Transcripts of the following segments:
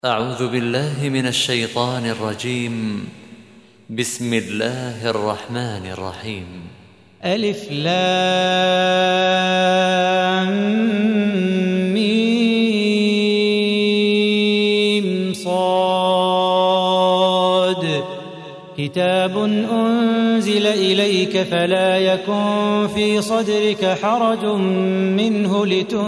أعوذ بالله من الشيطان الرجيم. بسم الله الرحمن الرحيم. ألف لام ميم صاد. كتاب أنزل إليك فلا يكن في صدرك حرج منه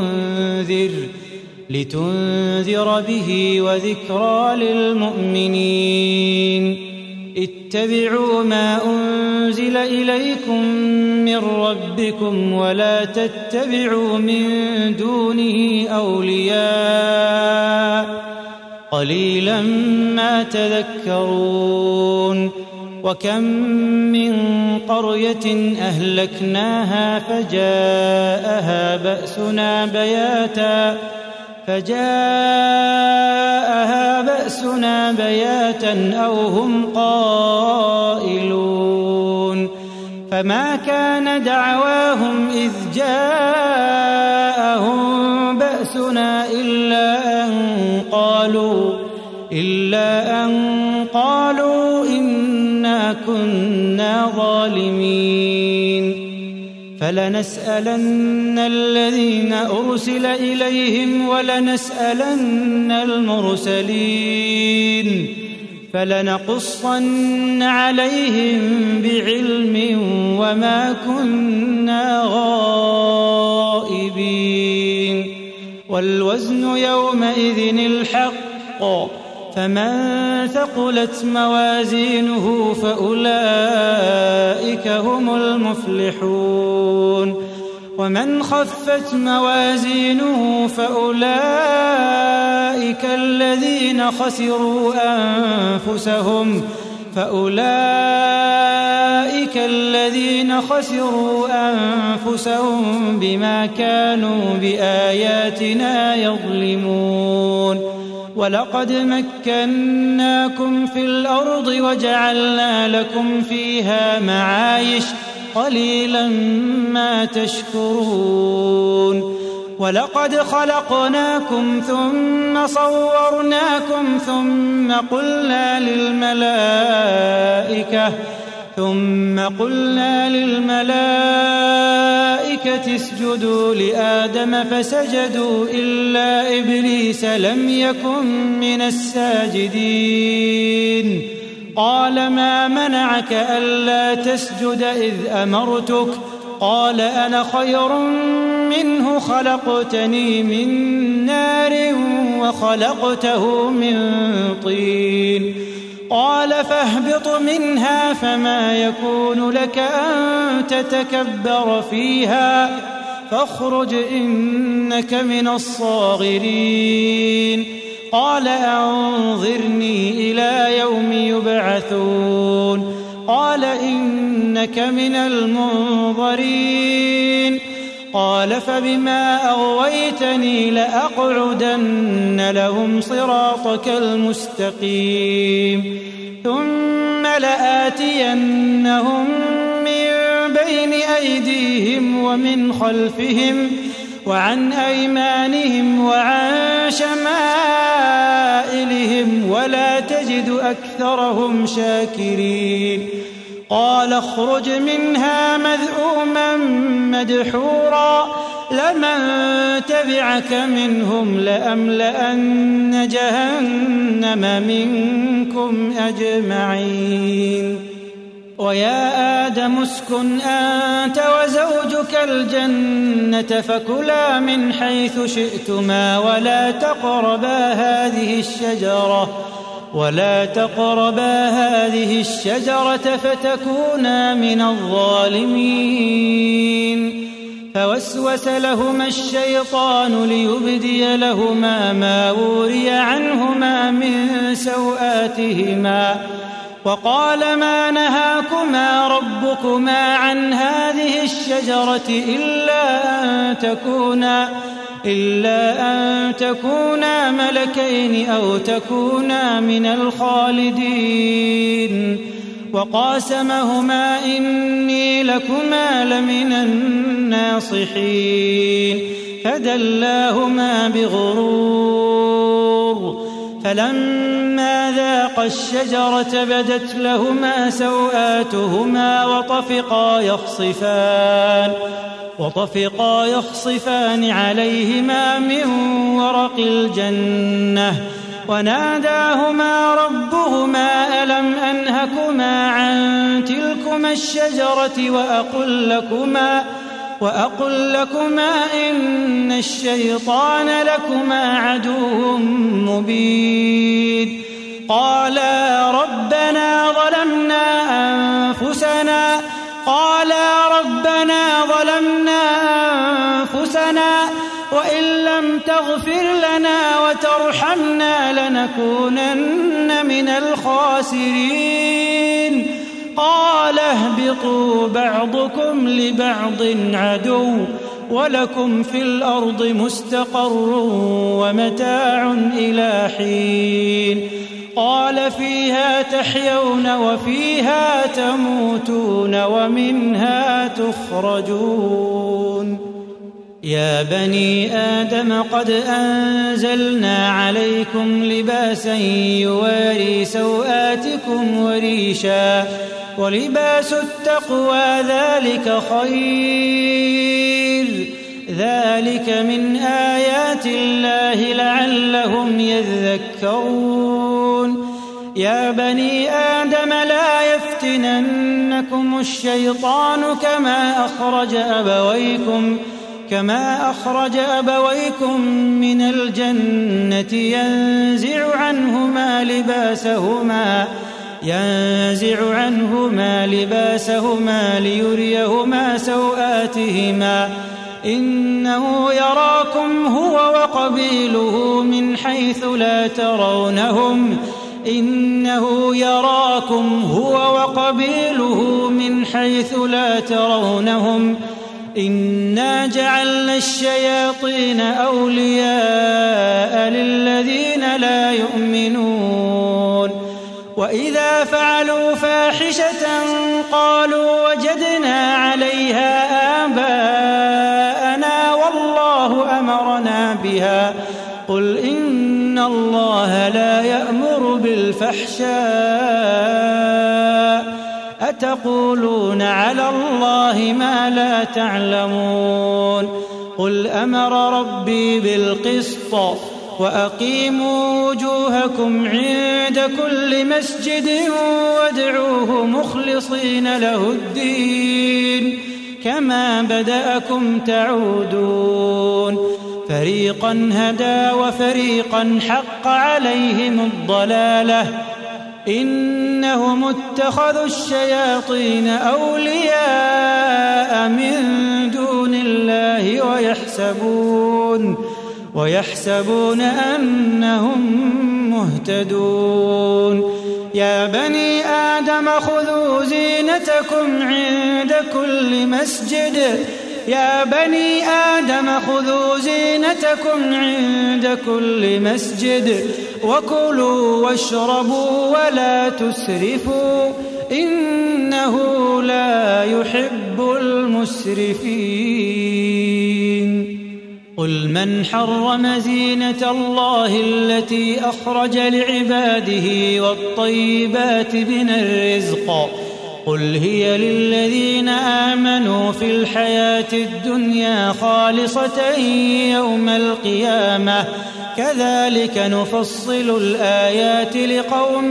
لتنذر به وذكرى للمؤمنين. اتبعوا ما أنزل إليكم من ربكم ولا تتبعوا من دونه أولياء قليلا ما تذكرون. وكم من قرية أهلكناها فجاءها بأسنا بياتا أو هم قائلون. فما كان دعواهم إذ جاءهم بأسنا إلا أن قالوا إنا كنا ظالمين. فلنسألن الذين أرسل إليهم ولنسألن المرسلين فلنقصن عليهم بعلم وما كنا غائبين. والوزن يومئذ الحق فمن ثقلت موازينه فأولئك هم المفلحون. ومن خفت موازينه فأولئك الذين خسروا أنفسهم بما كانوا بآياتنا يظلمون. ولقد مكناكم في الأرض وجعلنا لكم فيها معايش قليلا ما تشكرون. ولقد خلقناكم ثم صورناكم ثم قلنا للملائكة اسجدوا لآدم فسجدوا إلا إبليس لم يكن من الساجدين. قال ما منعك ألا تسجد إذ أمرتك؟ قال أنا خير منه خلقتني من نار وخلقته من طين. قال فاهبط منها فما يكون لك أن تتكبر فيها فاخرج إنك من الصاغرين. قال أنظرني إلى يوم يبعثون. قال إنك من المنظرين. قال فبما أغويتني لأقعدن لهم صراطك المستقيم ثم لآتينهم من بين أيديهم ومن خلفهم وعن أيمانهم وعن شمائلهم ولا تجد أكثرهم شاكرين. قال اخرج منها مذءوما مدحورا لمن تبعك منهم لأملأن جهنم منكم أجمعين. ويا آدم اسكن أنت وزوجك الجنة فكلا من حيث شئتما ولا تقربا هذه الشجرة فتكونا من الظالمين. فوسوس لهما الشيطان ليبدي لهما ما وري عنهما من سوآتهما وقال ما نهاكما ربكما عن هذه الشجرة إلا أن تكونا ملكين أو تكونا من الخالدين. وقاسمهما إني لكما لمن الناصحين فدلاهما بغرور فلما ذاقا الشجرة بدت لهما سوآتهما وطفقا يخصفان عليهما من ورق الجنة وناداهما ربهما ألم أنهكما عن تلكما الشجرة وأقل لكما إن الشيطان لكما عدو مبين قالا ربنا ظلمنا أنفسنا وإن لم تغفر لنا وترحمنا لنكونن من الخاسرين قال اهبطوا بعضكم لبعض عدو ولكم في الأرض مستقر ومتاع إلى حين قال فيها تحيون وفيها تموتون ومنها تخرجون يا بني آدم قد أنزلنا عليكم لباسا يواري سوآتكم وريشا ولباس التقوى ذلك خير ذلك من آيات الله لعلهم يذكرون يا بني آدم لا يفتننكم الشيطان كما أخرج أبويكم من الجنة ينزع عنهما لباسهما ليريهما سوآتهما إنه يراكم هو وقبيله من حيث لا ترونهم إنا جعلنا الشياطين أولياء للذين لا يؤمنون وإذا فعلوا فاحشة قالوا وجدنا عليها آباءنا والله أمرنا بها قل إن الله لا يأمر بالفحشاء أتقولون على الله ما لا تعلمون قل أمر ربي بالقسط وأقيموا وجوهكم عند كل مسجد وادعوه مخلصين له الدين كما بدأكم تعودون فريقا هدى وفريقا حق عليهم الضلالة إنهم اتخذوا الشياطين أولياء من دون الله ويحسبون أنهم مهتدون يا بني آدم خذوا زينتكم عند كل مسجد وكلوا واشربوا ولا تسرفوا إنه لا يحب المسرفين قل من حرم زينة الله التي أخرج لعباده والطيبات من الرزق قل هي للذين آمنوا في الحياة الدنيا خالصة يوم القيامة كذلك نفصل الآيات لقوم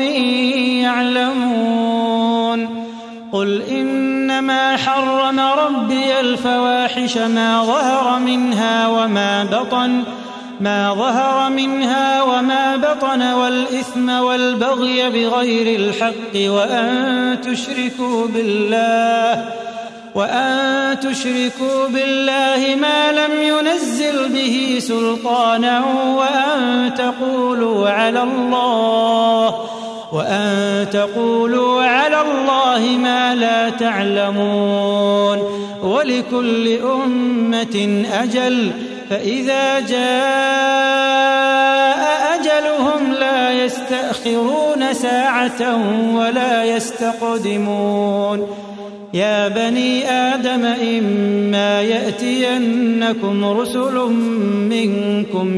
يعلمون قل إنما حرم ربي الفواحش ما ظهر منها وما بطن والإثم والبغي بغير الحق وأن تشركوا بالله ما لم ينزل به سلطانا وأن تقولوا على الله ما لا تعلمون ولكل أمة أجل فإذا جاء أجلهم لا يستأخرون ساعة ولا يستقدمون يا بني آدم إما يأتينكم رسل منكم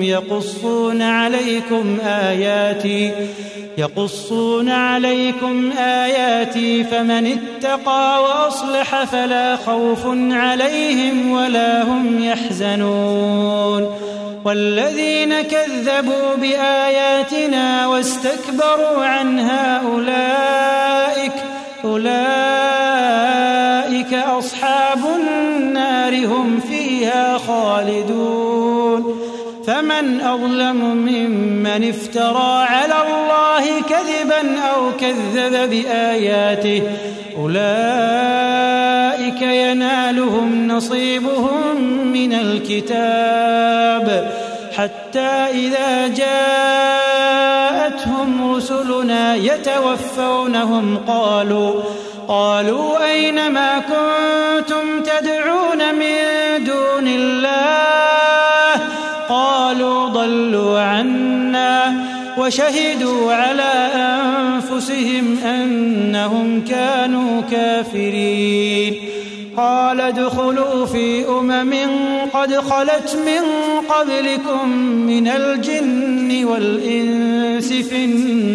يقصون عليكم آياتي فمن اتقى وأصلح فلا خوف عليهم ولا هم يحزنون والذين كذبوا بآياتنا واستكبروا عنها أولئك أصحاب النار هم فيها خالدون فمن أظلم ممن افترى على الله كذبا أو كذب بآياته أولئك ينالهم نصيبهم من الكتاب حتى إذا جاءتهم رسلنا يتوفونهم قالوا أين ما كنتم تدعون من دون الله قالوا ضلوا عنا وشهدوا على أنفسهم أنهم كانوا كافرين قال ادخلوا في قد خلت من قبلكم من الجن والإنس في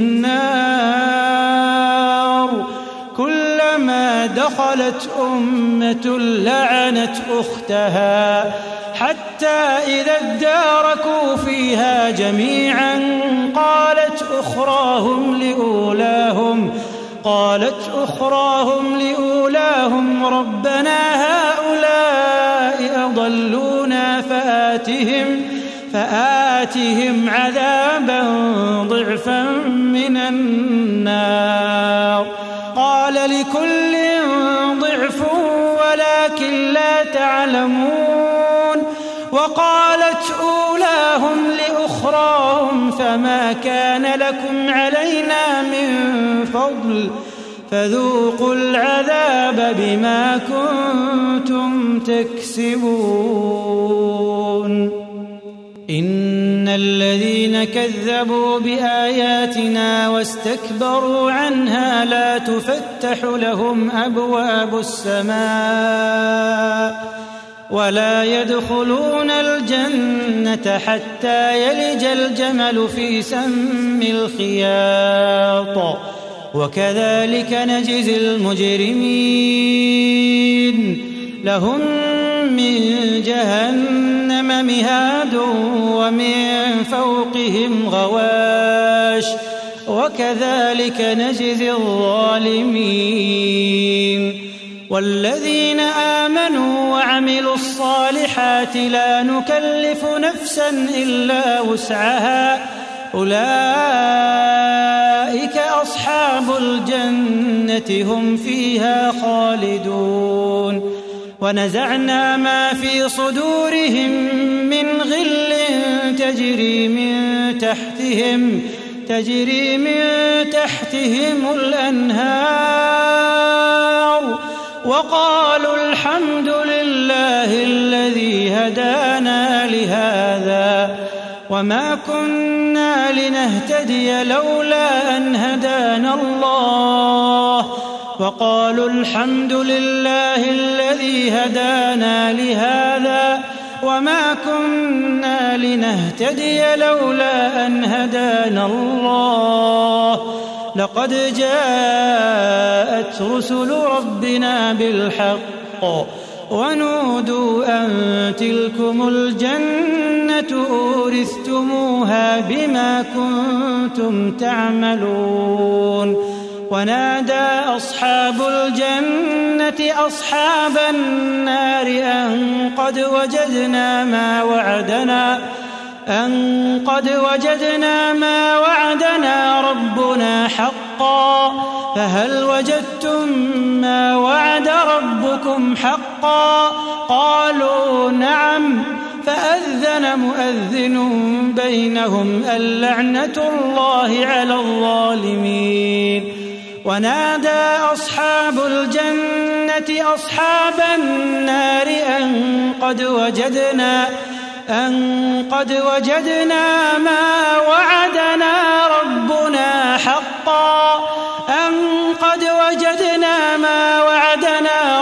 النار كلما دخلت أمة لعنت أختها حتى إذا اداركوا فيها جميعا قالت أخراهم لأولاهم ربنا هؤلاء أضلونا فآتهم عذابا ضعفا من النار قال لكل ضعف ولكن لا تعلمون وقالت أولاهم لأخراهم فما كان لكم علينا من فضل فذوقوا العذاب بما كنتم تكسبون إن الذين كذبوا بآياتنا واستكبروا عنها لا تفتح لهم أبواب السماء ولا يدخلون الجنة حتى يلج الجمل في سم الخياط وكذلك نجزي المجرمين لهم من جهنم مهاد ومن فوقهم غواش وكذلك نجزي الظالمين والذين آمنوا وعملوا الصالحات لا نكلف نفسا إلا وسعها أولئك أصحاب الجنة هم فيها خالدون ونزعنا ما في صدورهم من غل تجري من تحتهم الأنهار وقالوا الحمد لله الذي هدانا لهذا وما كنا لنهتدي لولا أن هدانا الله وقالوا الحمد لله الذي هدانا لهذا وما كنا لنهتدي لولا أن هدانا الله لقد جاءت رسل ربنا بالحق ونودوا أن تلكم الجنة أورثتموها بما كنتم تعملون ونادى أصحاب الجنة أصحاب النار أن قد وجدنا ما وعدنا ربنا حقا فهل وجدتم ما وعد ربكم حقا قالوا نعم فأذن مؤذن بينهم اللعنة الله على الظالمين ونادى أصحاب الجنة أصحاب النار أن قد وجدنا ما وعدنا ربنا حقا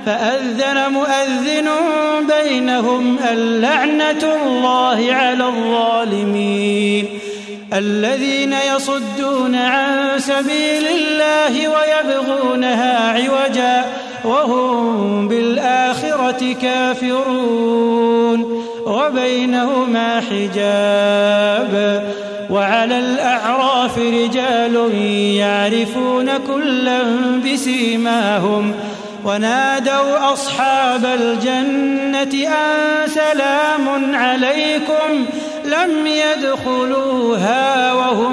فأذن مؤذن بينهم اللعنة الله على الظالمين الذين يصدون عن سبيل الله ويبغونها عوجا وهم بالآخرة كافرون وبينهما حجاب وعلى الأعراف رجال يعرفون كلا بسيماهم ونادوا أصحاب الجنة أن سلام عليكم لم يدخلوها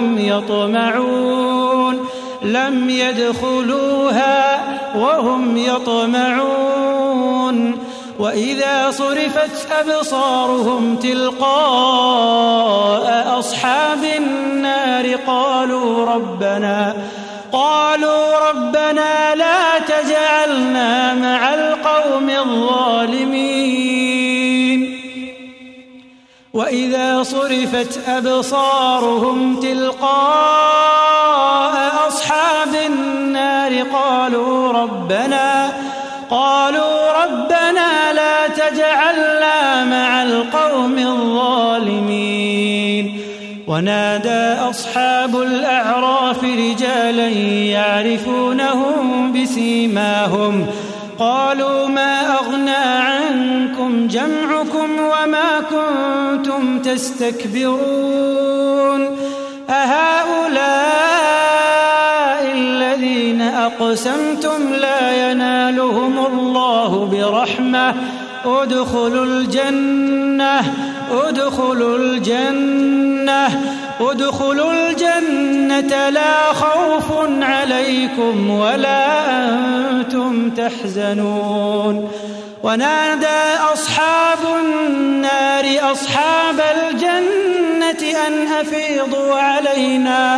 وهم يطمعون وإذا صرفت أبصارهم تلقاء أصحاب النار قالوا ربنا لا تجعلنا مع القوم الظالمين وإذا صرفت أبصارهم تلقاء أصحاب النار قالوا ربنا لا تجعلنا مع القوم الظالمين ونادى أصحاب الأعراف رجالا يعرفونهم بسيماهم قالوا ما أغنى عنكم جمعكم وما كنتم تستكبرون أهؤلاء الذين أقسمتم لا ينالهم الله برحمة ادخلوا الجنة لا خوف عليكم ولا أنتم تحزنون ونادى أصحاب النار أصحاب الجنة أن أفيضوا علينا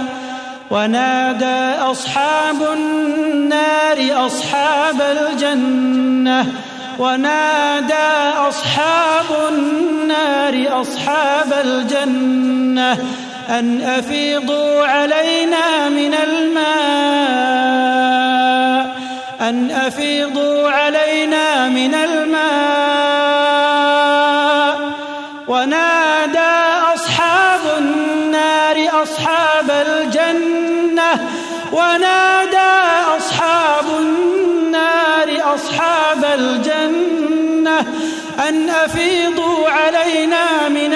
أن أفيضوا علينا من الماء ونادى أصحاب النار أصحاب الجنة أن أفيضوا علينا من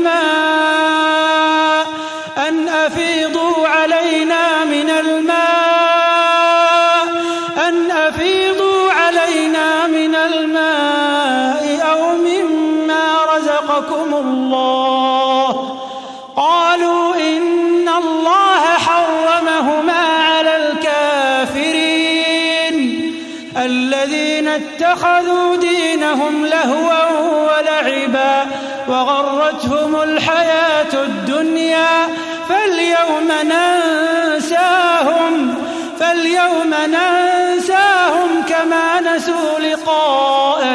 الماء أو مما رزقكم الله قالوا إن الله حرمهما على الكافرين الذين اتخذوا دينهم لهوا ولعبا وغرتهم الحياة الدنيا فاليوم ننساهم كما نسوا لقاء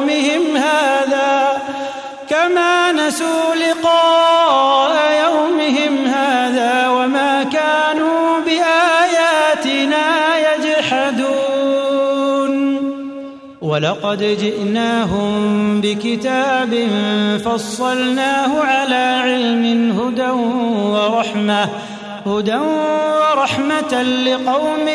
يومهم هذا وما كانوا بآياتنا يجحدون ولقد جئناهم بكتاب فصلناه على علم هدى ورحمة لقوم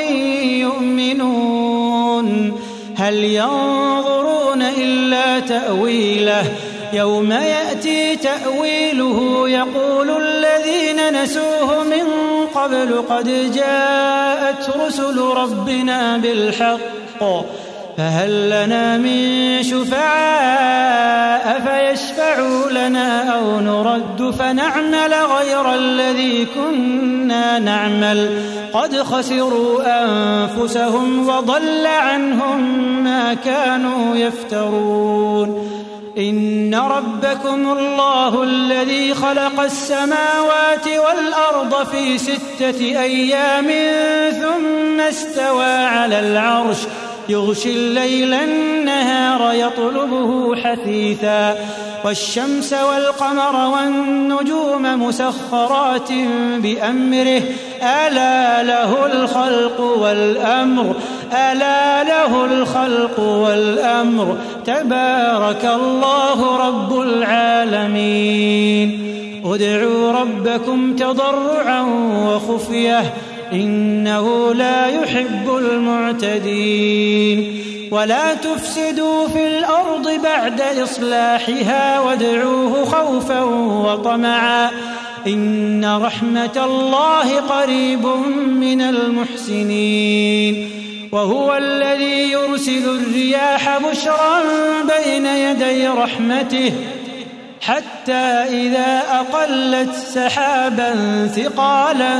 يؤمنون هل ينظرون إلا تأويله يوم يأتي تأويله يقول الذين نسوه من قبل قد جاءت رسل ربنا بالحق فهل لنا من شفعاء فيشفعوا لنا أو نرد فنعمل غير الذي كنا نعمل قد خسروا أنفسهم وضل عنهم ما كانوا يفترون إن ربكم الله الذي خلق السماوات والأرض في 6 أيام ثم استوى على العرش يغشي الليل النهار يطلبه حثيثا والشمس والقمر والنجوم مسخرات بأمره ألا له الخلق والأمر ألا له الخلق والأمر تبارك الله رب العالمين ادعوا ربكم تضرعا وخفية إنه لا يحب المعتدين ولا تفسدوا في الأرض بعد إصلاحها وادعوه خوفا وطمعا إن رحمة الله قريب من المحسنين وهو الذي يرسل الرياح بشرا بين يدي رحمته حتى إذا أقلت سحابا ثقالا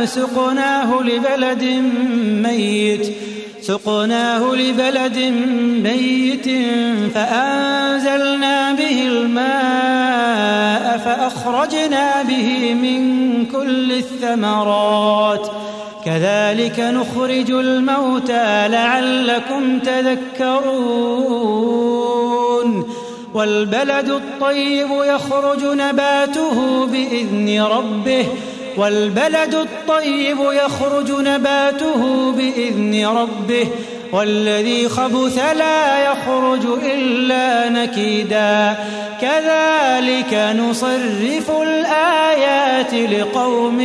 سقناه لبلد ميت فأنزلنا به الماء فأخرجنا به من كل الثمرات كذلك نخرج الموتى لعلكم تذكرون والبلد الطيب يخرج نباته بإذن ربه والذي خبث لا يخرج إلا نكدا كذلك نصرف الآيات لقوم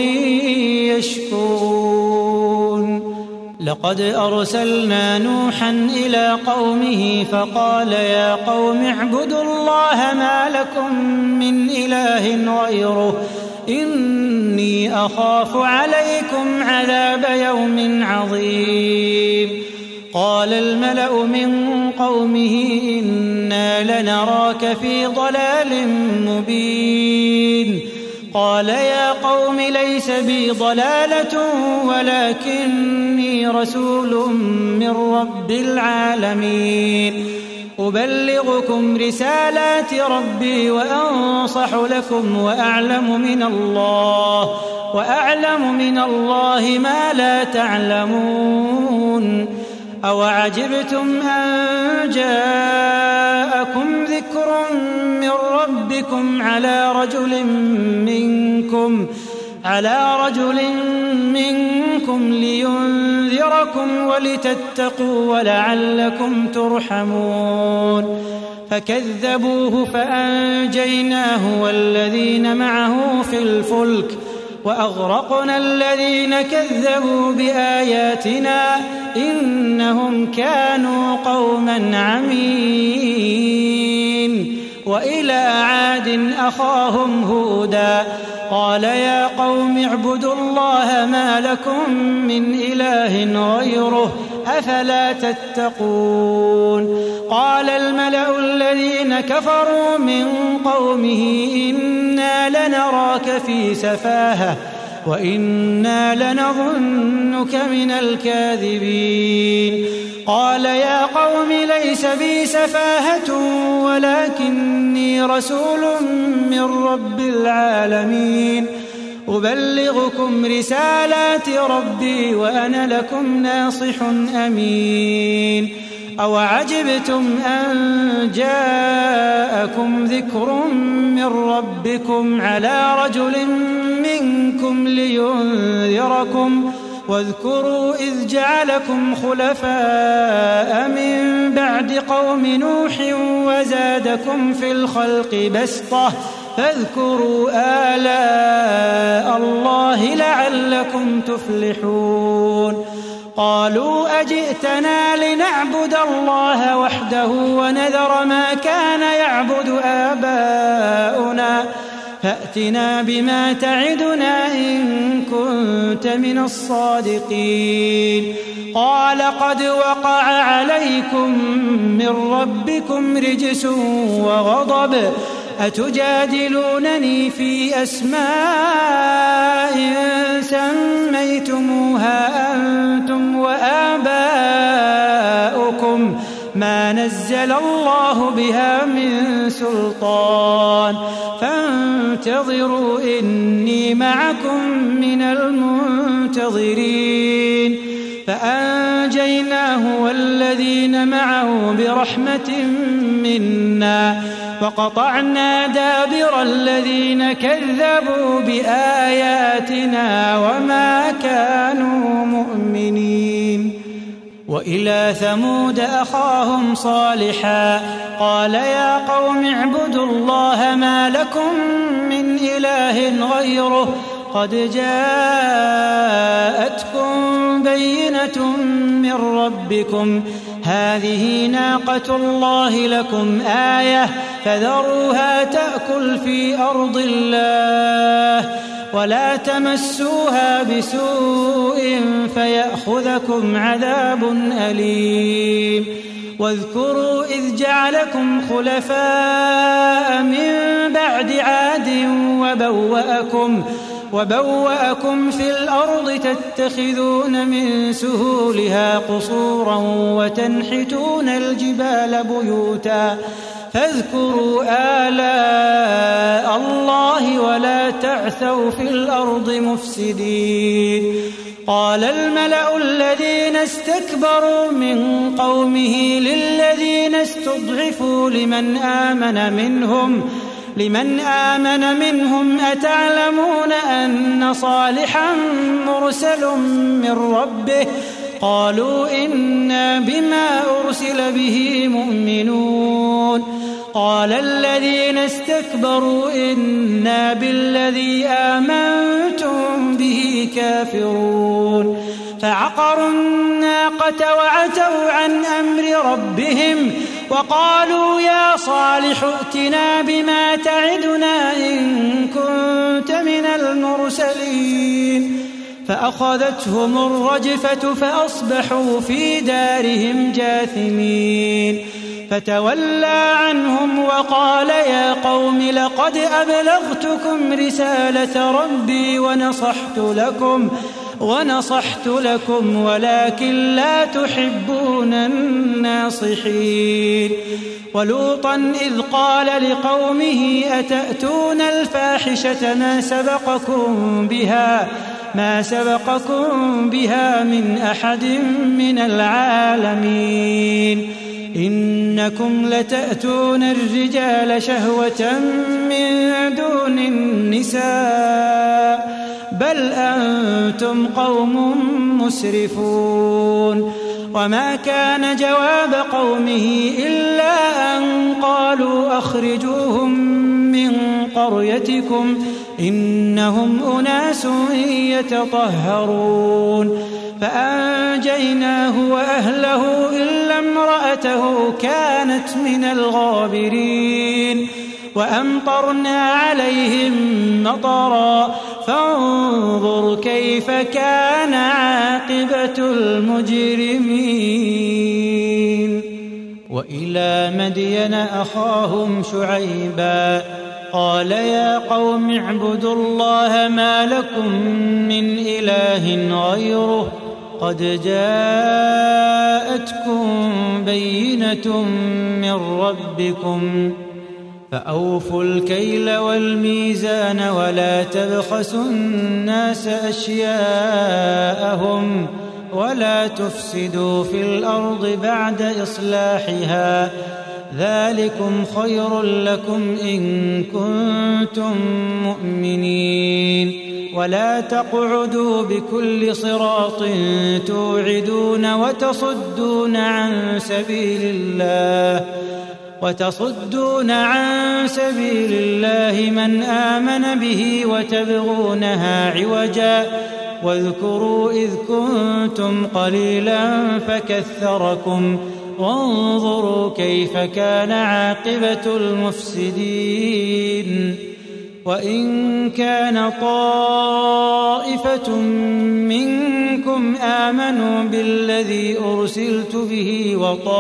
يشكرون لقد أرسلنا نوحا إلى قومه فقال يا قوم اعبدوا الله ما لكم من إله غيره إني أخاف عليكم عذاب يوم عظيم قال الملأ من قومه إنا لنراك في ضلال مبين قال يا قوم ليس بي ضلالة ولكني رسول من رب العالمين أبلغكم رسالات ربي وأنصح لكم وأعلم من الله ما لا تعلمون أوعجبتم أن جاءكم ذكر من ربكم على رجل منكم لينذركم ولتتقوا ولعلكم ترحمون فكذبوه فأنجيناه والذين معه في الفلك وأغرقنا الذين كذبوا بآياتنا إنهم كانوا قوما عمين وإلى عاد أخاهم هودا قال يا قوم اعبدوا الله ما لكم من إله غيره أفلا تتقون قال الملأ الذين كفروا من قومه إنا لنراك في سفاهة وإنا لنظنك من الكاذبين قال يا قوم ليس بي سفاهة ولكني رسول من رب العالمين أبلغكم رسالات ربي وأنا لكم ناصح أمين أوعجبتم أن جاءكم ذكر من ربكم على رجل منكم لينذركم واذكروا إذ جعلكم خلفاء من بعد قوم نوح وزادكم في الخلق بسطة فاذكروا آلاء الله لعلكم تفلحون قالوا أجئتنا لنعبد الله وحده ونذر ما كان يعبد آباؤنا فأتنا بما تعدنا إن كنت من الصادقين قال قد وقع عليكم من ربكم رجس وغضب أتجادلونني في أسماء سميتموها أنتم وآباؤكم ما نزل الله بها من سلطان فانتظروا إني معكم من المنتظرين فأنجيناه والذين معه برحمة منا وقطعنا دابر الذين كذبوا بآياتنا وما كانوا مؤمنين وإلى ثمود أخاهم صالحا قال يا قوم اعبدوا الله ما لكم من إله غيره قد جاءتكم بينة من ربكم هذه ناقة الله لكم آية فذروها تأكل في أرض الله ولا تمسوها بسوء فيأخذكم عذاب أليم واذكروا إذ جعلكم خلفاء من بعد عاد وبوأكم في الأرض تتخذون من سهولها قصورا وتنحتون الجبال بيوتا فاذكروا آلاء الله ولا تعثوا في الأرض مفسدين قال الملأ الذين استكبروا من قومه للذين استضعفوا لمن آمن منهم أتعلمون أن صالحا مرسل من ربه قالوا إنا بما أرسل به مؤمنون قال الذين استكبروا إنا بالذي آمنتم به كافرون فعقروا الناقة وعتوا عن أمر ربهم وقالوا يا صالح ائتنا بما تعدنا إن كنت من المرسلين فأخذتهم الرجفة فأصبحوا في دارهم جاثمين فتولى عنهم وقال يا قوم لقد أبلغتكم رسالة ربي ونصحت لكم ولكن لا تحبون الناصحين ولوطا إذ قال لقومه أتأتون الفاحشة ما سبقكم بها من أحد من العالمين إنكم لتأتون الرجال شهوة من دون النساء بل أنتم قوم مسرفون وما كان جواب قومه إلا أن قالوا أخرجوهم من قريتكم إنهم أناس يتطهرون فأنجيناه وأهله إلا امرأته كانت من الغابرين وأمطرنا عليهم مطرا فانظر كيف كان عاقبة المجرمين وإلى مدين أخاهم شعيبا قال يا قوم اعبدوا الله ما لكم من إله غيره قد جاءتكم بينة من ربكم فأوفوا الكيل والميزان ولا تبخسوا الناس أشياءهم ولا تفسدوا في الأرض بعد إصلاحها ذلكم خير لكم إن كنتم مؤمنين ولا تقعدوا بكل صراط توعدون وتصدون عن سبيل الله من آمن به وتبغونها عوجا واذكروا إذ كنتم قليلا فكثركم وانظروا كيف كان عاقبة المفسدين وإن كان طائفة منكم آمنوا بالذي أرسلت به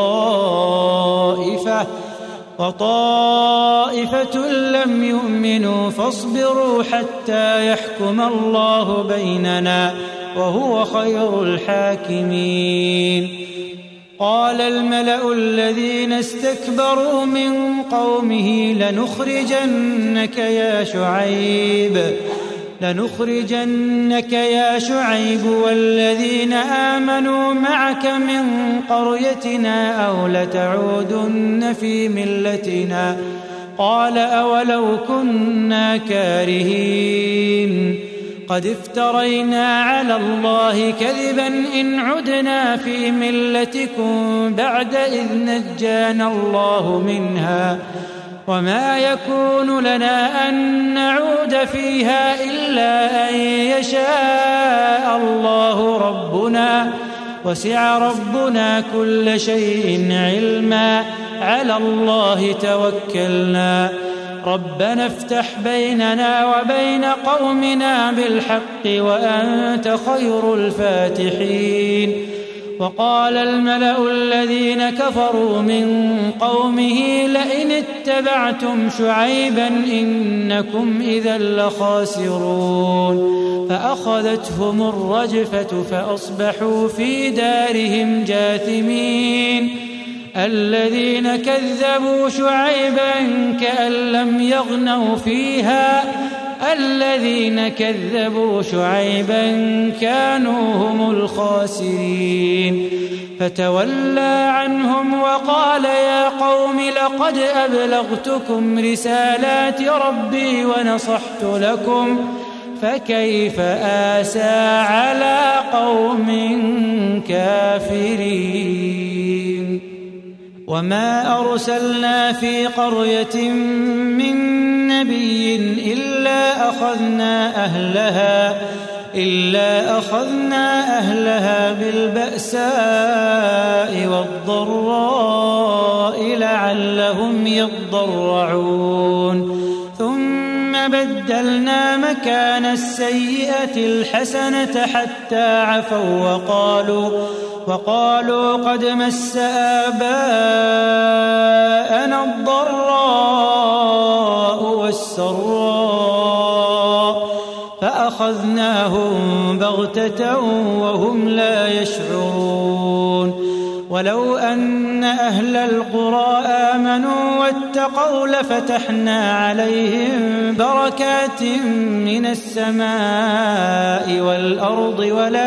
وطائفة لم يؤمنوا فاصبروا حتى يحكم الله بيننا وهو خير الحاكمين قال الملأ الذين استكبروا من قومه لنخرجنك يا شعيب والذين آمنوا معك من قريتنا أو لتعودن في ملتنا قال أولو كنا كارهين قد افترينا على الله كذبا إن عدنا في ملتكم بعد إذ نجانا الله منها وما يكون لنا أن نعود فيها إلا أن يشاء الله ربنا وسع ربنا كل شيء علما على الله توكلنا ربنا افتح بيننا وبين قومنا بالحق وأنت خير الفاتحين وقال الملأ الذين كفروا من قومه لئن اتبعتم شعيبا إنكم إذا لخاسرون فأخذتهم الرجفة فأصبحوا في دارهم جاثمين الذين كذبوا شعيبا كأن لم يغنوا فيها الذين كذبوا شعيبا كانوا هم الخاسرين فتولى عنهم وقال يا قوم لقد أبلغتكم رسالات ربي ونصحت لكم فكيف آسى على قوم كافرين وما أرسلنا في قرية من نبي إلا أخذنا أهلها بالبأساء والضراء لعلهم يضرعون ثم بدلنا مكان السيئة الحسنة حتى عفوا وقالوا قد مس آباءنا الضراء والسراء فأخذناهم بغتة وهم لا يشعرون ولو أن أهل القرى آمنوا واتقوا لفتحنا عليهم بركات من السماء والأرض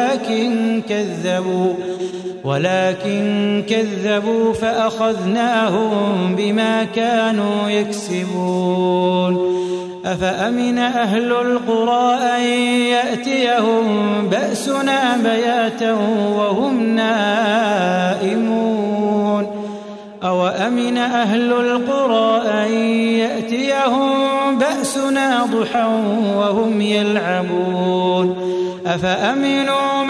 ولكن كذبوا فأخذناهم بما كانوا يكسبون أفأمن أهل القرى أن يأتيهم بأسنا بياتا وهم نائمون أوأمن أهل القرى أن يأتيهم بأسنا ضحى وهم يلعبون أفأمنوا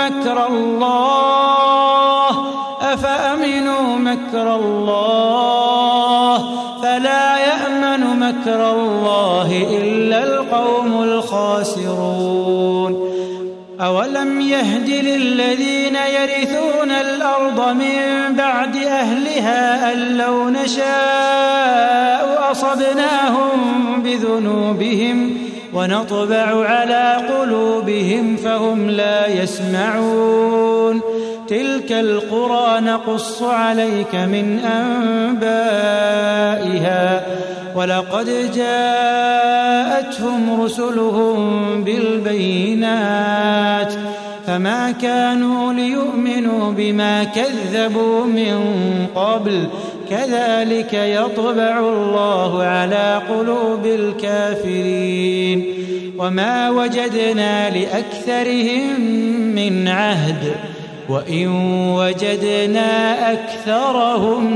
مكر الله فلا يأمن مكر الله إلا القوم الخاسرون أولم يهد للذين يرثون الأرض من بعد أهلها أن لو نشاء أصبناهم بذنوبهم ونطبع على قلوبهم فهم لا يسمعون تلك القرى نقص عليك من أنبائها ولقد جاءتهم رسلهم بالبينات فما كانوا ليؤمنوا بما كذبوا من قبل كذلك يطبع الله على قلوب الكافرين وما وجدنا لأكثرهم من عهد وإن وجدنا أكثرهم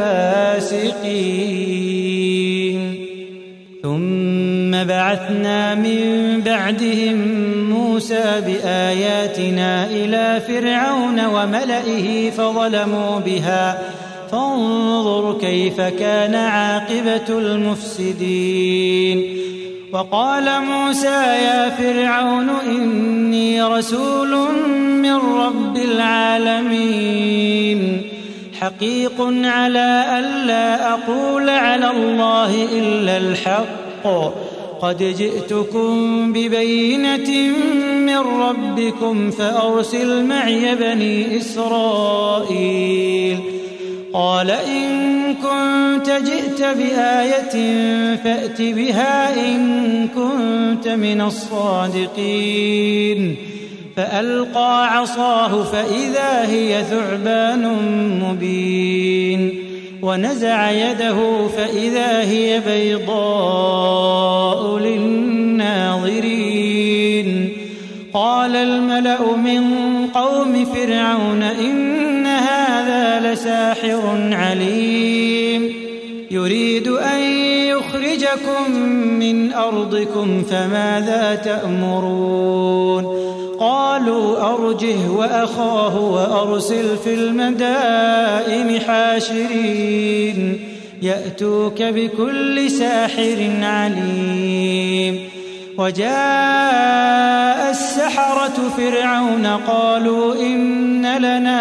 لفاسقين ثم بعثنا من بعدهم موسى بآياتنا إلى فرعون وملئه فظلموا بها فانظر كيف كان عاقبة المفسدين وقال موسى يا فرعون إني رسول من رب العالمين حقيق على ألا أقول على الله إلا الحق قد جئتكم ببينة من ربكم فأرسل معي بني إسرائيل قال إن كنت جئت بآية فأت بها إن كنت من الصادقين فألقى عصاه فإذا هي ثعبان مبين ونزع يده فإذا هي بيضاء للناظرين قال الملأ من قوم فرعون إن هذا لساحر عليم يريد أن يخرجكم من أرضكم فماذا تأمرون قالوا أرجه وأخاه وأرسل في المدائن حاشرين يأتوك بكل ساحر عليم وجاء السحرة فرعون قالوا إن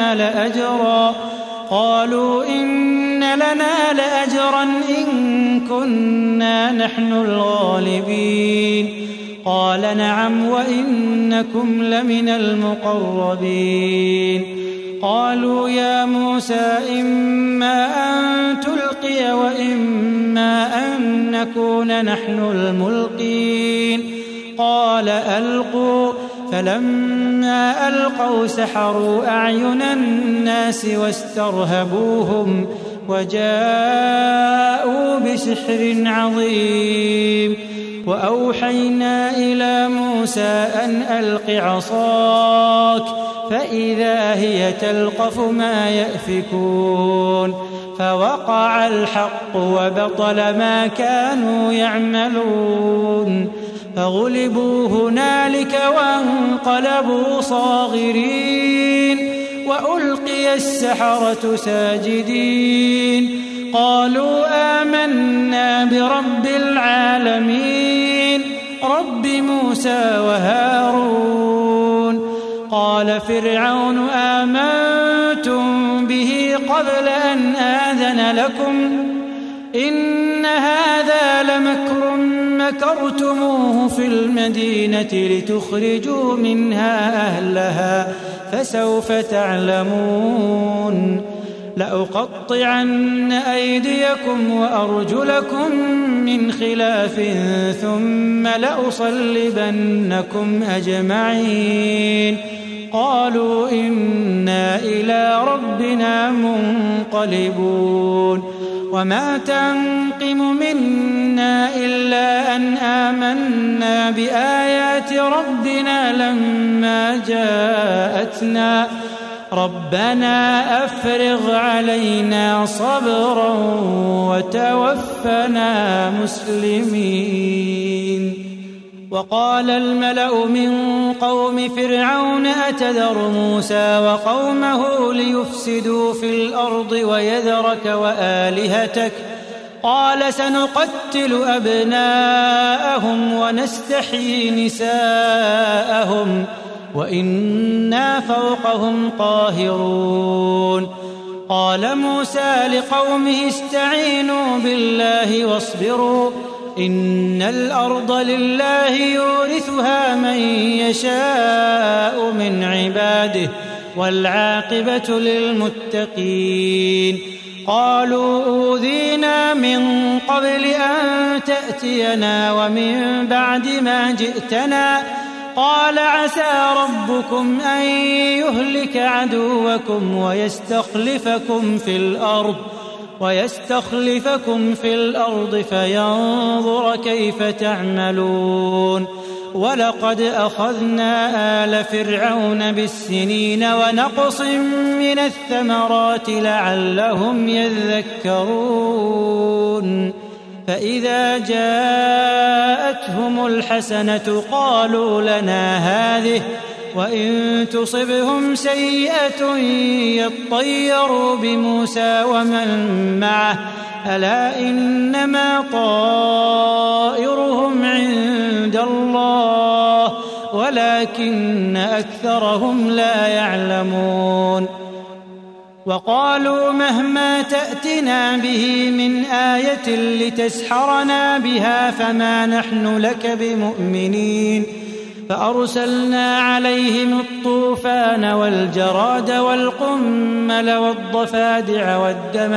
لنا لأجرا إن كنا نحن الغالبين قال نعم وإنكم لمن المقربين قالوا يا موسى إما أن تلقي وإما أن نكون نحن الملقين قال ألقوا فلما ألقوا سحروا أعين الناس واسترهبوهم وجاءوا بسحر عظيم وأوحينا إلى موسى أن ألق عصاك فإذا هي تلقف ما يأفكون فوقع الحق وبطل ما كانوا يعملون فغلبوا هنالك وانقلبوا صاغرين وألقي السحرة ساجدين قالوا آمنا برب العالمين رب موسى وهارون قال فرعون آمنتم به قبل أن آذن لكم إن هذا لمكر مكرتموه في المدينة لتخرجوا منها أهلها فسوف تعلمون لأقطعن أيديكم وأرجلكم من خلاف ثم لأصلبنكم أجمعين قالوا إنا إلى ربنا منقلبون وما تنقم منا إلا أن آمنا بآيات ربنا لما جاءتنا ربنا أفرغ علينا صبرا وتوفنا مسلمين وقال الملأ من قوم فرعون أتذر موسى وقومه ليفسدوا في الأرض ويذرك وآلهتك قال سنقتل أبناءهم ونستحيي نساءهم وإنا فوقهم قاهرون قال موسى لقومه استعينوا بالله واصبروا إن الأرض لله يورثها من يشاء من عباده والعاقبة للمتقين قالوا أوذينا من قبل أن تأتينا ومن بعد ما جئتنا قال عسى ربكم أن يهلك عدوكم ويستخلفكم في الأرض فينظر كيف تعملون ولقد أخذنا آل فرعون بالسنين ونقص من الثمرات لعلهم يذكرون فإذا جاءتهم الحسنة قالوا لنا هذه وإن تصبهم سيئة يطيروا بموسى ومن معه ألا إنما طائرهم عند الله ولكن أكثرهم لا يعلمون وقالوا مهما تأتنا به من آية لتسحرنا بها فما نحن لك بمؤمنين فأرسلنا عليهم الطوفان والجراد والقمل والضفادع والدم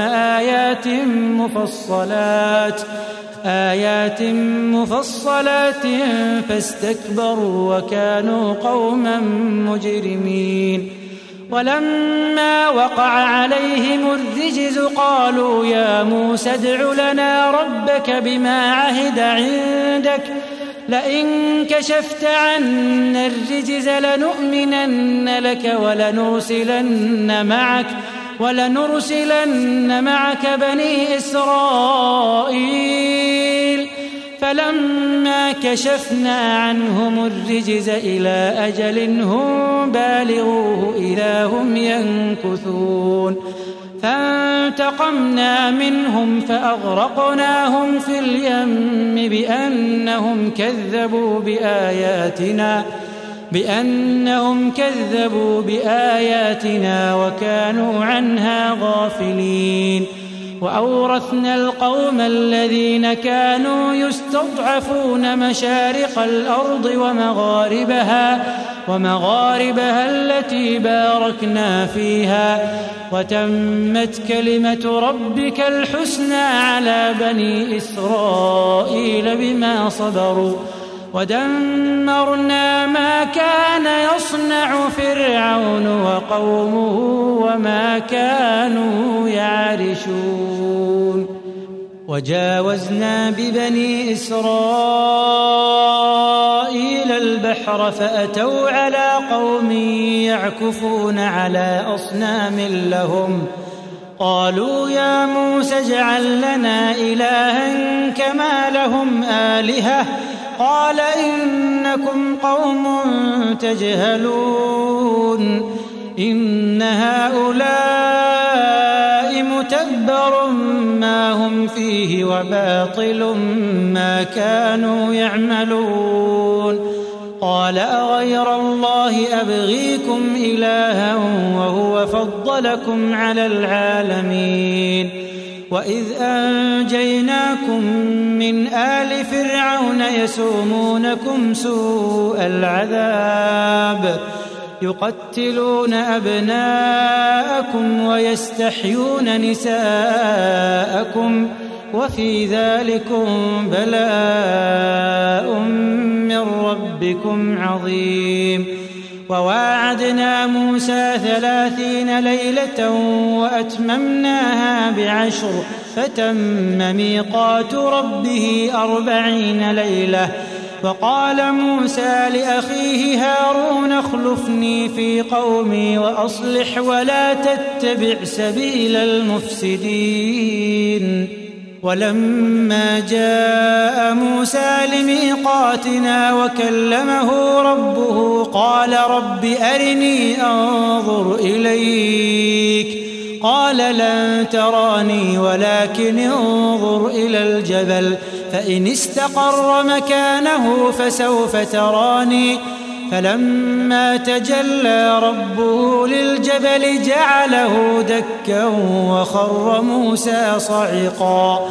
آيات مفصلات فاستكبروا وكانوا قوما مجرمين ولما وقع عليهم الرجز قالوا يا موسى ادع لنا ربك بما عهد عندك لئن كشفت عنا الرجز لنؤمنن لك ولنرسلن معك بني إسرائيل فلما كشفنا عنهم الرجز إلى أجل هم بالغوه إذا هم ينكثون فانتقمنا منهم فأغرقناهم في اليم بأنهم كذبوا بآياتنا وكانوا عنها غافلين وأورثنا القوم الذين كانوا يستضعفون مشارق الأرض ومغاربها التي باركنا فيها وتمت كلمة ربك الحسنى على بني إسرائيل بما صبروا ودمرنا ما كان يصنع فرعون وقومه وما كانوا يعرشون وجاوزنا ببني إسرائيل البحر فأتوا على قوم يعكفون على أصنام لهم قالوا يا موسى اجعل لنا إلها كما لهم آلهة قال إنكم قوم تجهلون إن هؤلاء متبر ما هم فيه وباطل ما كانوا يعملون قال أغير الله أبغيكم إلها وهو فضلكم على العالمين وإذ أنجيناكم من آل فرعون يسومونكم سوء العذاب يقتلون أبناءكم ويستحيون نساءكم وفي ذلكم بلاء من ربكم عظيم وواعدنا موسى 30 ليلة وأتممناها ب10 فتم ميقات ربه 40 ليلة وقال موسى لأخيه هارون اخلفني في قومي وأصلح ولا تتبع سبيل المفسدين ولما جاء موسى لميقاتنا وكلمه ربه قال رب أرني أنظر إليك قال لن تراني ولكن انظر إلى الجبل فإن استقر مكانه فسوف تراني فلما تجلى ربه للجبل جعله دكا وخر موسى صعقا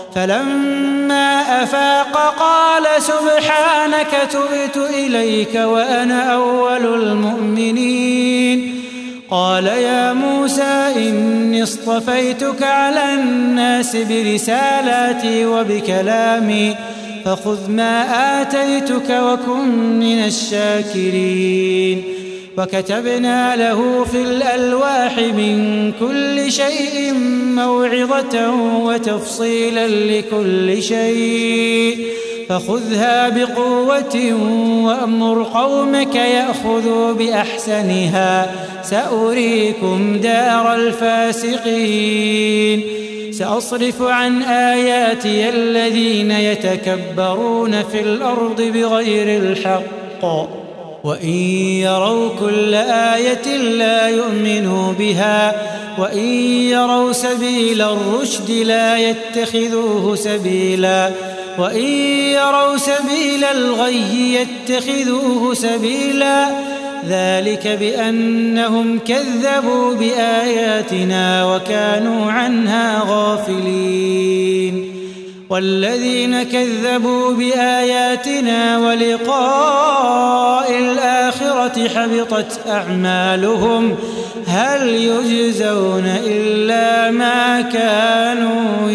فلما أفاق قال سبحانك تبت إليك وأنا أول المؤمنين قال يا موسى إني اصطفيتك على الناس برسالاتي وبكلامي فخذ ما آتيتك وكن من الشاكرين وكتبنا له في الألواح من كل شيء موعظة وتفصيلا لكل شيء فخذها بقوة وأمر قومك يأخذوا بأحسنها سأريكم دار الفاسقين سأصرف عن آياتي الذين يتكبرون في الأرض بغير الحق وإن يروا كل آية لا يؤمنوا بها وإن يروا سبيل الرشد لا يتخذوه سبيلا وإن يروا سبيل الغي يتخذوه سبيلا ذلك بأنهم كذبوا بآياتنا وكانوا عنها غافلين والذين كذبوا بآياتنا ولقاء الآخرة حبطت أعمالهم هل يجزون إلا ما كانوا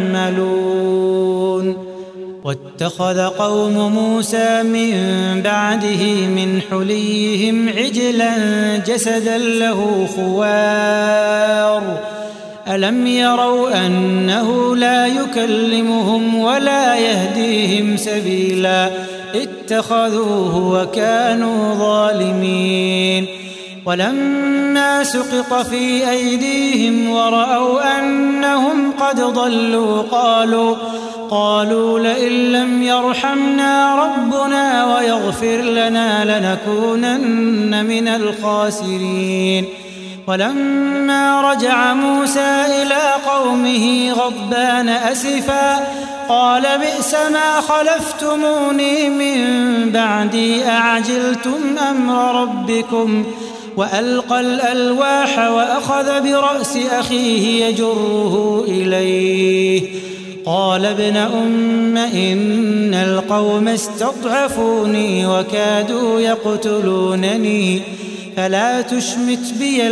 يعملون واتخذ قوم موسى من بعده من حليهم عجلا جسدا له خوار ألم يروا أنه لا يكلمهم ولا يهديهم سبيلا اتخذوه وكانوا ظالمين. ولما سقط في أيديهم ورأوا أنهم قد ضلوا قالوا لئن لم يرحمنا ربنا ويغفر لنا لنكونن من الخاسرين. ولما رجع موسى إلى قومه غضبان أسفا قال بئس ما خلفتموني من بعدي أعجلتم أمر ربكم وألقى الألواح وأخذ برأس أخيه يجره إليه قال ابن أم إن القوم استضعفوني وكادوا يقتلونني فلا تشمت بي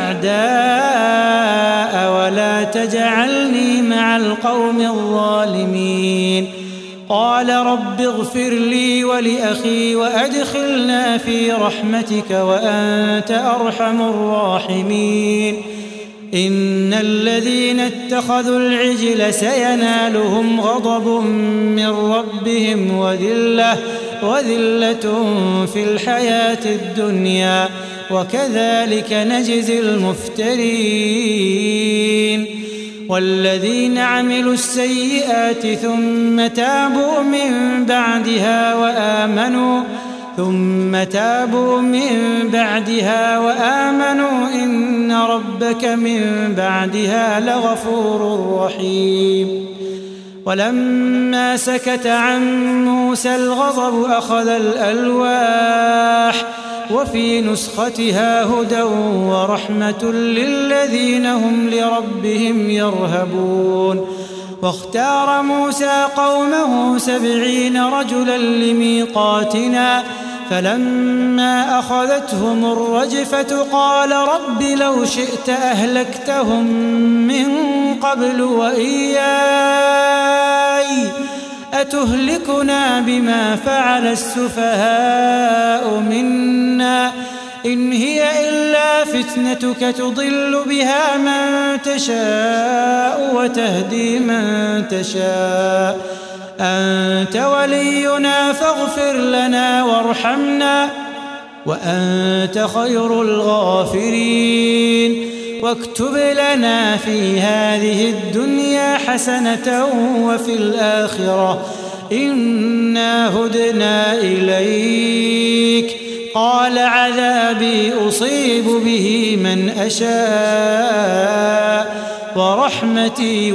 الأعداء ولا تجعلني مع القوم الظالمين. قال رب اغفر لي ولأخي وأدخلنا في رحمتك وأنت أرحم الراحمين. إن الذين اتخذوا العجل سينالهم غضب من ربهم وذلة في الحياة الدنيا وكذلك نجزي المفترين. والذين عملوا السيئات ثم تابوا من بعدها وآمنوا إن ربك من بعدها لغفور رحيم. ولما سكت عن موسى الغضب أخذ الألواح وفي نسختها هدى ورحمة للذين هم لربهم يرهبون. واختار موسى قومه 70 رجلا لميقاتنا فلما أخذتهم الرجفة قال رب لو شئت أهلكتهم من قبل وإياي أتهلكنا بما فعل السفهاء منا إن هي إلا فتنتك تضل بها من تشاء وتهدي من تشاء أنت ولينا فاغفر لنا وارحمنا وأنت خير الغافرين. واكتب لنا في هذه الدنيا حسنة وفي الآخرة إنا هدنا إليك. قال عذابي أصيب به من أشاء ورحمتي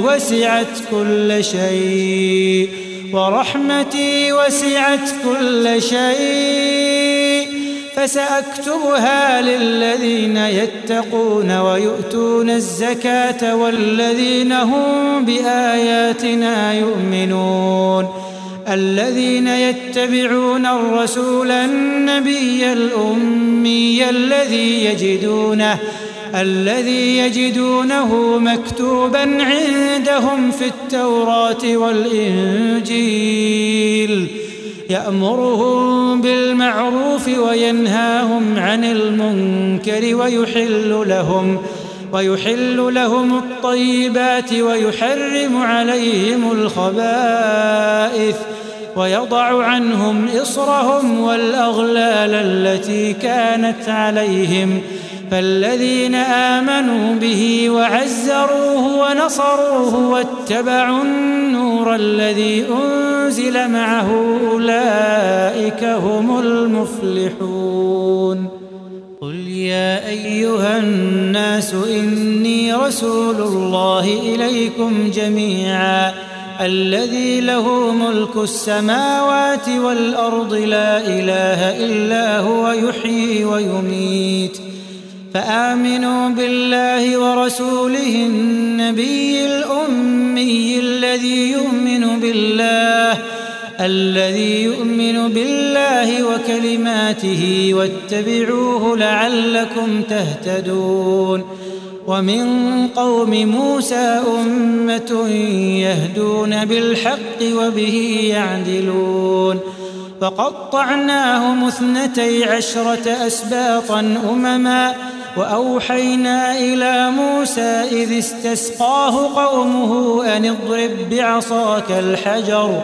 وسعت كل شيء فسأكتبها للذين يتقون ويؤتون الزكاة والذين هم بآياتنا يؤمنون. الذين يتبعون الرسول النبي الأمي الذي يجدونه مكتوبا عندهم في التوراة والإنجيل يأمرهم بالمعروف وينهاهم عن المنكر ويحل لهم الطيبات ويحرم عليهم الخبائث ويضع عنهم إصرهم والأغلال التي كانت عليهم. فالذين آمنوا به وعزروه ونصروه واتبعوا النور الذي أنزل معه أولئك هم المفلحون. قل يا أيها الناس إني رسول الله إليكم جميعا الذي له ملك السماوات والأرض لا إله إلا هو يحيي ويميت. فآمنوا بالله ورسوله النبي الأمي الذي يؤمن بالله وكلماته واتبعوه لعلكم تهتدون. ومن قوم موسى أمة يهدون بالحق وبه يعدلون. وقطعناهم 12 أسباطا أمما وأوحينا إلى موسى إذ استسقاه قومه أن اضرب بعصاك الحجر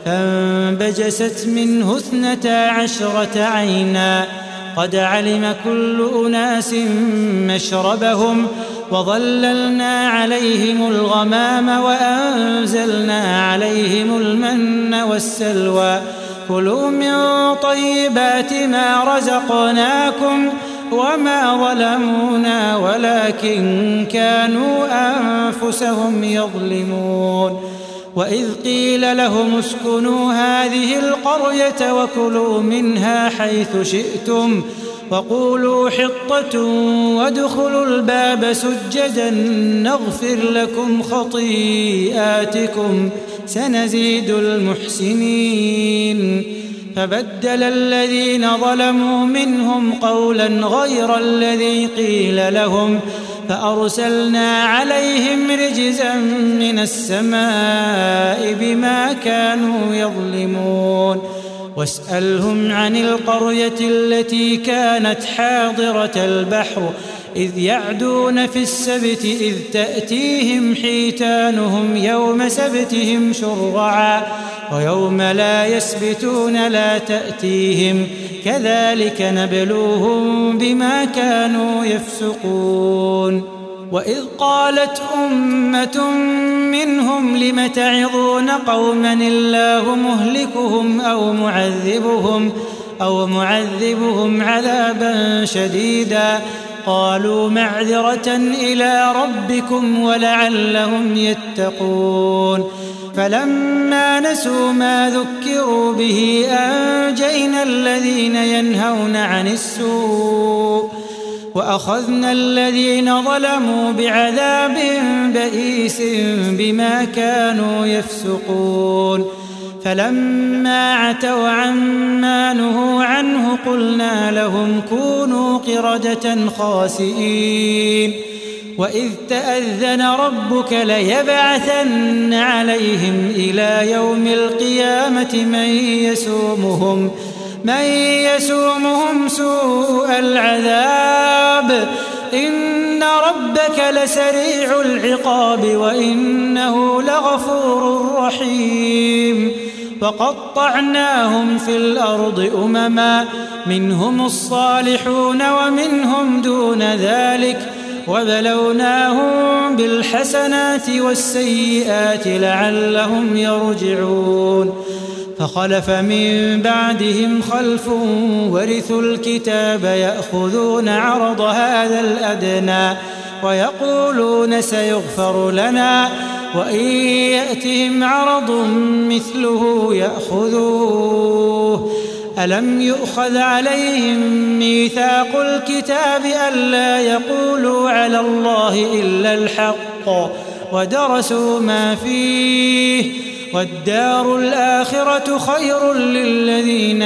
فانبجست منه 12 عينا قد علم كل أناس مشربهم وظللنا عليهم الغمام وأنزلنا عليهم المن والسلوى كلوا من طيبات ما رزقناكم وما ظلمونا ولكن كانوا أنفسهم يظلمون وإذ قيل لهم اسكنوا هذه القرية وكلوا منها حيث شئتم وقولوا حطة وادخلوا الباب سجدا نغفر لكم خطيئاتكم سنزيد المحسنين فبدل الذين ظلموا منهم قولا غير الذي قيل لهم فأرسلنا عليهم رجزا من السماء بما كانوا يظلمون واسألهم عن القرية التي كانت حاضرة البحر إذ يعدون في السبت إذ تأتيهم حيتانهم يوم سبتهم شرعا ويوم لا يسبتون لا تأتيهم كذلك نبلوهم بما كانوا يفسقون وإذ قالت أمة منهم لم تعظون قوما الله مهلكهم أو معذبهم عذابا شديدا قالوا معذرة إلى ربكم ولعلهم يتقون فلما نسوا ما ذكروا به أنجينا الذين ينهون عن السوء وأخذنا الذين ظلموا بعذاب بئيس بما كانوا يفسقون فلما عتوا عما نهوا عنه قلنا لهم كونوا قردة خاسئين وإذ تأذن ربك ليبعثن عليهم إلى يوم القيامة من يسومهم سوء العذاب إن ربك لسريع العقاب وإنه لغفور رحيم وقطعناهم في الأرض أمما منهم الصالحون ومنهم دون ذلك وبلوناهم بالحسنات والسيئات لعلهم يرجعون فخلف من بعدهم خلف ورثوا الكتاب يأخذون عرض هذا الأدنى ويقولون سيغفر لنا وإن يأتهم عرض مثله يأخذوه ألم يؤخذ عليهم ميثاق الكتاب ألا يقولوا على الله إلا الحق ودرسوا ما فيه والدار الآخرة خير للذين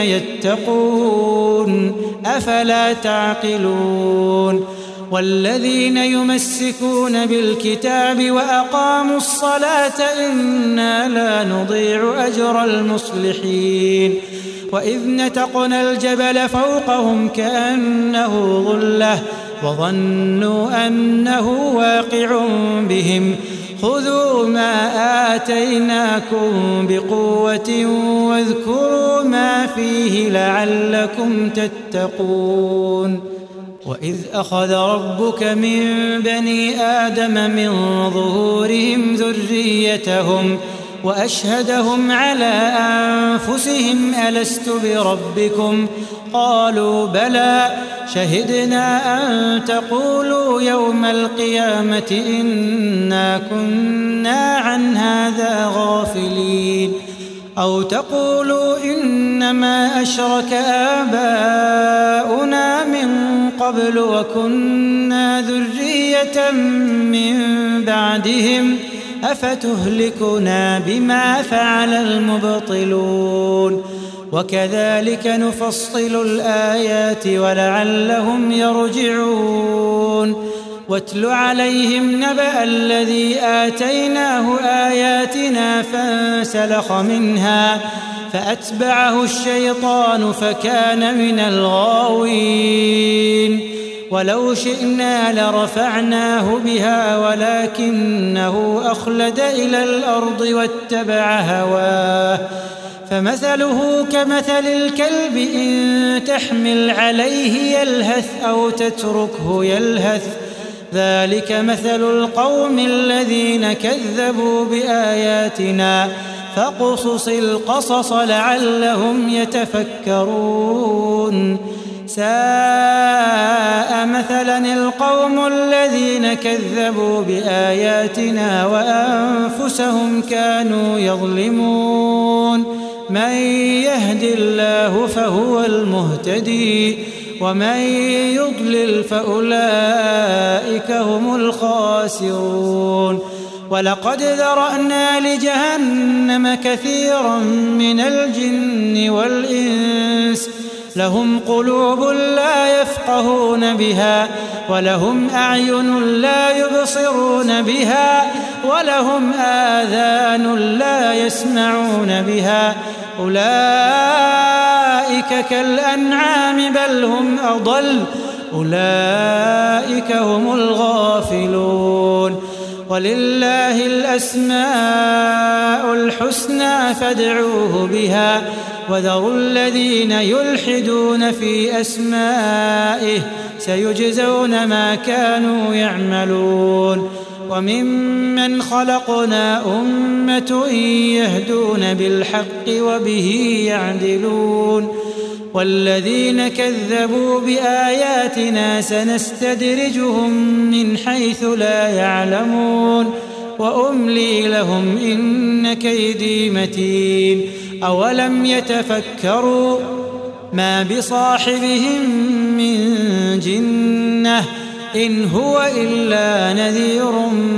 يتقون أفلا تعقلون والذين يمسكون بالكتاب وأقاموا الصلاة إنا لا نضيع أجر المصلحين وإذ نتقنا الجبل فوقهم كأنه ظلة وظنوا أنه واقع بهم خذوا ما آتيناكم بقوة واذكروا ما فيه لعلكم تتقون وإذ أخذ ربك من بني آدم من ظهورهم ذريتهم وأشهدهم على أنفسهم ألست بربكم قالوا بلى شهدنا أن تقولوا يوم القيامة إنا كنا عن هذا غافلين أو تقولوا إنما أشرك آباؤنا من قبل وكنا ذرية من بعدهم أفتهلكنا بما فعل المبطلون وكذلك نفصل الآيات ولعلهم يرجعون واتل عليهم نبأ الذي آتيناه آياتنا فانسلخ منها فأتبعه الشيطان فكان من الغاوين ولو شئنا لرفعناه بها ولكنه أخلد إلى الأرض واتبع هواه فمثله كمثل الكلب إن تحمل عليه يلهث أو تتركه يلهث ذلك مثل القوم الذين كذبوا بآياتنا فاقصص القصص لعلهم يتفكرون ساء مثلا القوم الذين كذبوا بآياتنا وأنفسهم كانوا يظلمون من يهد الله فهو المهتدي ومن يضلل فأولئك هم الخاسرون ولقد ذرأنا لجهنم كثيرا من الجن والإنس لهم قلوب لا يفقهون بها ولهم أعين لا يبصرون بها ولهم آذان لا يسمعون بها أولئك كالأنعام بل هم أضل أولئك هم الغافلون ولله الأسماء الحسنى فادعوه بها وذروا الذين يلحدون في أسمائه سيجزون ما كانوا يعملون وممن خلقنا أمة يهدون بالحق وبه يعدلون والذين كذبوا بآياتنا سنستدرجهم من حيث لا يعلمون وأملي لهم إن كيدي متين أولم يتفكروا ما بصاحبهم من جنة إن هو إلا نذير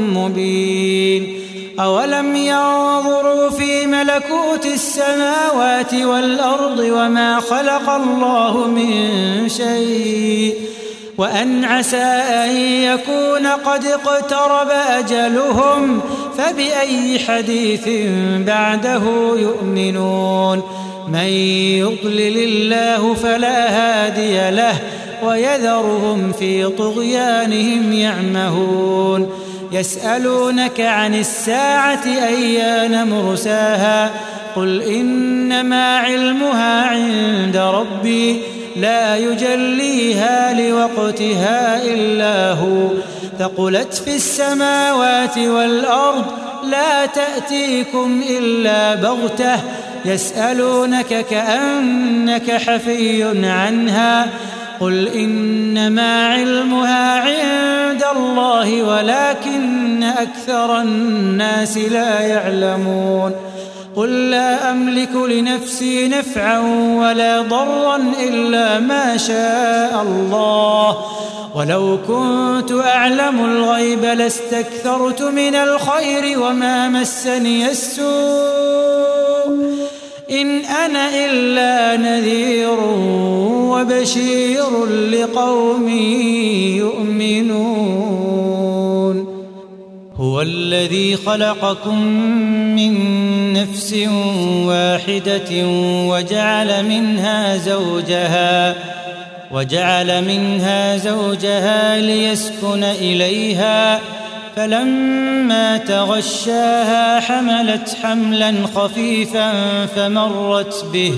مبين أولم ينظروا في ملكوت السماوات والأرض وما خلق الله من شيء وأن عسى أن يكون قد اقترب أجلهم فبأي حديث بعده يؤمنون من يضلل الله فلا هادي له ويذرهم في طغيانهم يعمهون يسألونك عن الساعة أيان مرساها قل إنما علمها عند ربي لا يجليها لوقتها إلا هو ثقلت في السماوات والأرض لا تأتيكم إلا بغتة يسألونك كأنك حفي عنها قل إنما علمها عند الله ولكن أكثر الناس لا يعلمون قل لا أملك لنفسي نفعا ولا ضرا إلا ما شاء الله ولو كنت أعلم الغيب لاستكثرت من الخير وما مسني السوء إن أنا إلا نذير وبشير لقوم يؤمنون هو الذي خلقكم من نفس واحدة وجعل منها زوجها ليسكن إليها فلما تغشاها حملت حملا خفيفا فمرت به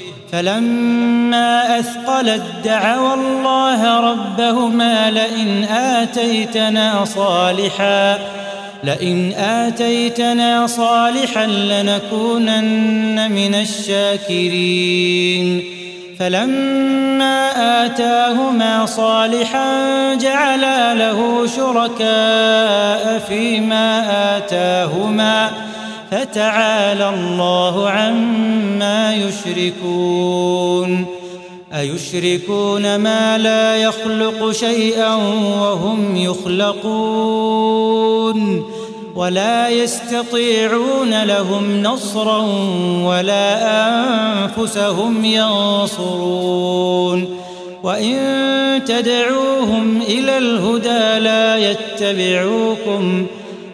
فلما أثقلت دعوا الله ربهما لئن آتيتنا صالحا لنكونن من الشاكرين فلما آتاهما صالحا جعلا له شركاء فيما آتاهما فتعالى الله عما يشركون أيشركون ما لا يخلق شيئا وهم يخلقون ولا يستطيعون لهم نصرا ولا أنفسهم ينصرون وإن تدعوهم إلى الهدى لا يتبعوكم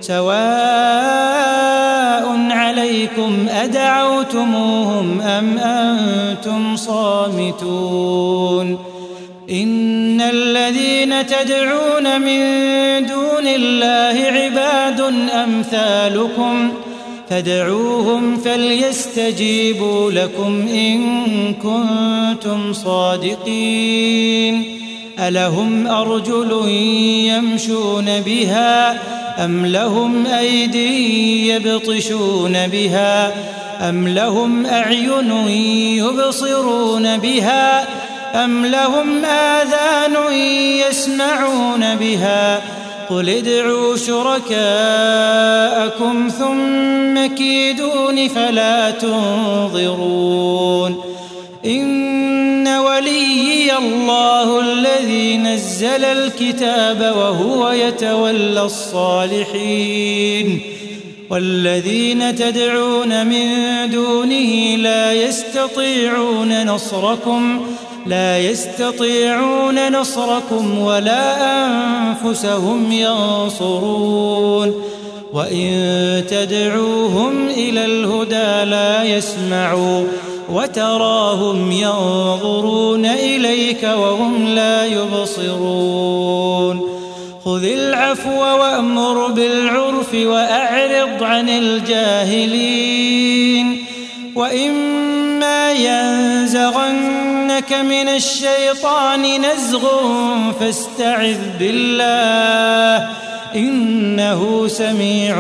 سواء عليكم أدعوتموهم أم أنتم صامتون إن الذين تدعون من دون الله عباد أمثالكم فادعوهم فليستجيبوا لكم إن كنتم صادقين ألهم أرجل يمشون بها أم لهم أيدي يبطشون بها أم لهم أعين يبصرون بها أم لهم آذان يسمعون بها قل ادعوا شركاءكم ثم كيدون فلا تنظرون إن وليي الله الذي نزل الكتاب وهو يتولى الصالحين والذين تدعون من دونه لا يستطيعون نصركم ولا أنفسهم ينصرون وإن تدعوهم إلى الهدى لا يسمعوا وتراهم ينظرون إليك وهم لا يبصرون خذ العفو وأمر بالعرف وأعرض عن الجاهلين وإما ينزغنك من الشيطان نزغ فاستعذ بالله إنه سميع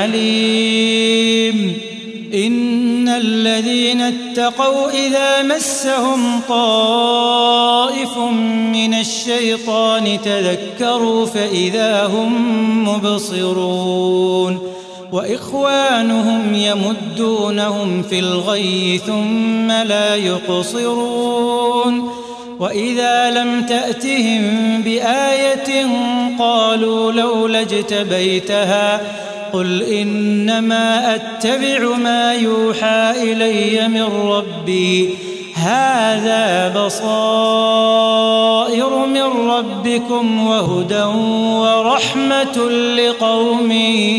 عليم إن الذين اتقوا إذا مسهم طائف من الشيطان تذكروا فإذا هم مبصرون وإخوانهم يمدونهم في الغي ثم لا يقصرون وإذا لم تأتهم بآية قالوا لولا اجتبيتها قل إنما أتبع ما يوحى إلي من ربي هذا بصائر من ربكم وهدى ورحمة لقوم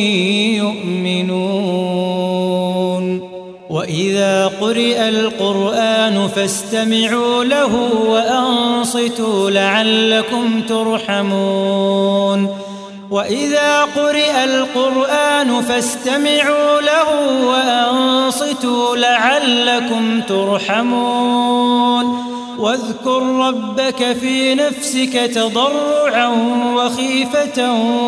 يؤمنون وإذا قرئ القرآن فاستمعوا له وأنصتوا لعلكم ترحمون وإذا قرئ القرآن فاستمعوا له وأنصتوا لعلكم ترحمون واذكر ربك في نفسك تضرعا وخيفة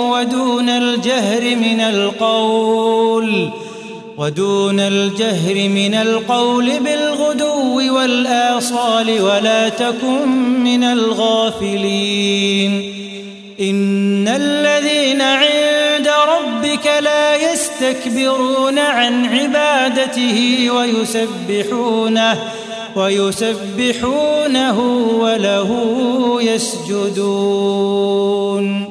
ودون الجهر من القول بالغدو والآصال ولا تكن من الغافلين إن الذين عند ربك لا يستكبرون عن عبادته ويسبحونه وله يسجدون